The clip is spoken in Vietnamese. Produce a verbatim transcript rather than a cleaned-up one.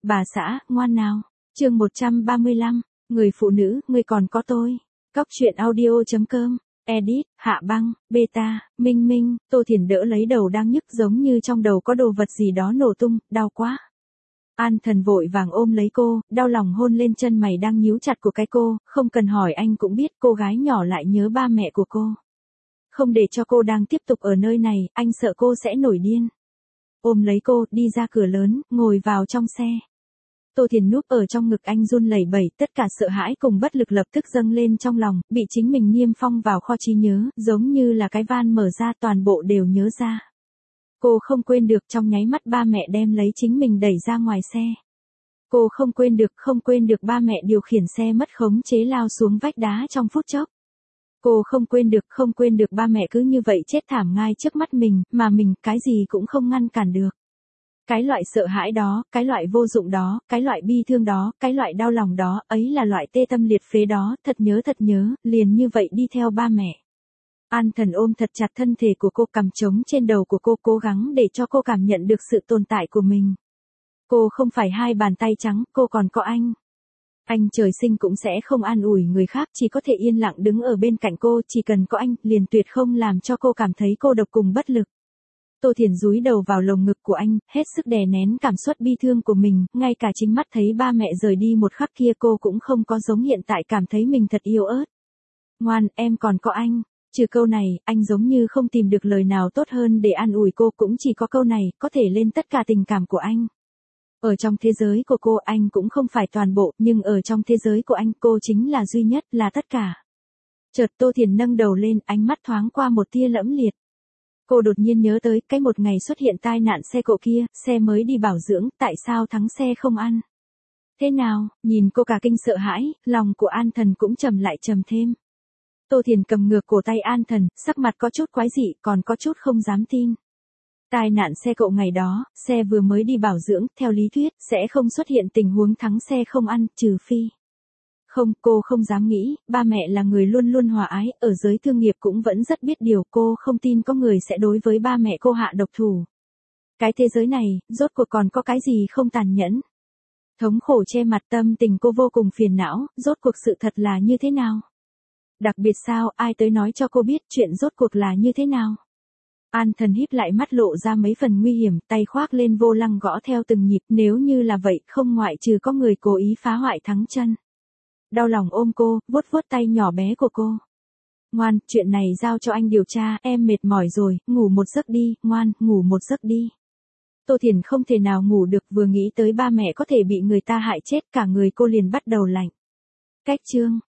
Bà xã, ngoan nào. Chương một trăm ba mươi lăm, người phụ nữ, ngươi còn có tôi. Cóc truyện audio chấm com. Edit, Hạ Băng, Beta, Minh Minh. Tô Thiền đỡ lấy đầu đang nhức giống như trong đầu có đồ vật gì đó nổ tung, đau quá. An Thần vội vàng ôm lấy cô, đau lòng hôn lên chân mày đang nhíu chặt của cái cô, không cần hỏi anh cũng biết cô gái nhỏ lại nhớ ba mẹ của cô. Không để cho cô đang tiếp tục ở nơi này, anh sợ cô sẽ nổi điên. Ôm lấy cô, đi ra cửa lớn, ngồi vào trong xe. Tô Thiền núp ở trong ngực anh run lẩy bẩy, tất cả sợ hãi cùng bất lực lập tức dâng lên trong lòng, bị chính mình niêm phong vào kho trí nhớ, giống như là cái van mở ra toàn bộ đều nhớ ra. Cô không quên được trong nháy mắt ba mẹ đem lấy chính mình đẩy ra ngoài xe. Cô không quên được, không quên được ba mẹ điều khiển xe mất khống chế lao xuống vách đá trong phút chốc. Cô không quên được, không quên được ba mẹ cứ như vậy chết thảm ngay trước mắt mình, mà mình cái gì cũng không ngăn cản được. Cái loại sợ hãi đó, cái loại vô dụng đó, cái loại bi thương đó, cái loại đau lòng đó, ấy là loại tê tâm liệt phế đó, thật nhớ thật nhớ, liền như vậy đi theo ba mẹ. An Thần ôm thật chặt thân thể của cô, cằm trống trên đầu của cô, cố gắng để cho cô cảm nhận được sự tồn tại của mình. Cô không phải hai bàn tay trắng, cô còn có anh. Anh trời sinh cũng sẽ không an ủi người khác, chỉ có thể yên lặng đứng ở bên cạnh cô, chỉ cần có anh, liền tuyệt không làm cho cô cảm thấy cô độc cùng bất lực. Tô Thiền dúi đầu vào lồng ngực của anh, hết sức đè nén cảm xúc bi thương của mình, ngay cả chính mắt thấy ba mẹ rời đi một khắc kia cô cũng không có giống hiện tại cảm thấy mình thật yếu ớt. Ngoan, em còn có anh. Trừ câu này, anh giống như không tìm được lời nào tốt hơn để an ủi cô, cũng chỉ có câu này, có thể lên tất cả tình cảm của anh. Ở trong thế giới của cô, anh cũng không phải toàn bộ, nhưng ở trong thế giới của anh, cô chính là duy nhất, là tất cả. Chợt Tô Thiền nâng đầu lên, ánh mắt thoáng qua một tia lẫm liệt. Cô đột nhiên nhớ tới, cái một ngày xuất hiện tai nạn xe cộ kia, xe mới đi bảo dưỡng, tại sao thắng xe không ăn? Thế nào, nhìn cô cả kinh sợ hãi, lòng của An Thần cũng trầm lại trầm thêm. Tô Thiền cầm ngược cổ tay An Thần, sắc mặt có chút quái dị, còn có chút không dám tin. Tai nạn xe cộ ngày đó, xe vừa mới đi bảo dưỡng, theo lý thuyết, sẽ không xuất hiện tình huống thắng xe không ăn, trừ phi. Không, cô không dám nghĩ, ba mẹ là người luôn luôn hòa ái, ở giới thương nghiệp cũng vẫn rất biết điều, cô không tin có người sẽ đối với ba mẹ cô hạ độc thủ. Cái thế giới này, rốt cuộc còn có cái gì không tàn nhẫn? Thống khổ che mặt, tâm tình cô vô cùng phiền não, rốt cuộc sự thật là như thế nào? Đặc biệt sao, ai tới nói cho cô biết chuyện rốt cuộc là như thế nào? An Thần híp lại mắt lộ ra mấy phần nguy hiểm, tay khoác lên vô lăng gõ theo từng nhịp, nếu như là vậy, không ngoại trừ có người cố ý phá hoại thắng chân. Đau lòng ôm cô, vuốt vuốt tay nhỏ bé của cô. Ngoan, chuyện này giao cho anh điều tra, em mệt mỏi rồi, ngủ một giấc đi, ngoan, ngủ một giấc đi. Tô Thiền không thể nào ngủ được, vừa nghĩ tới ba mẹ có thể bị người ta hại chết, cả người cô liền bắt đầu lạnh. Cách chương.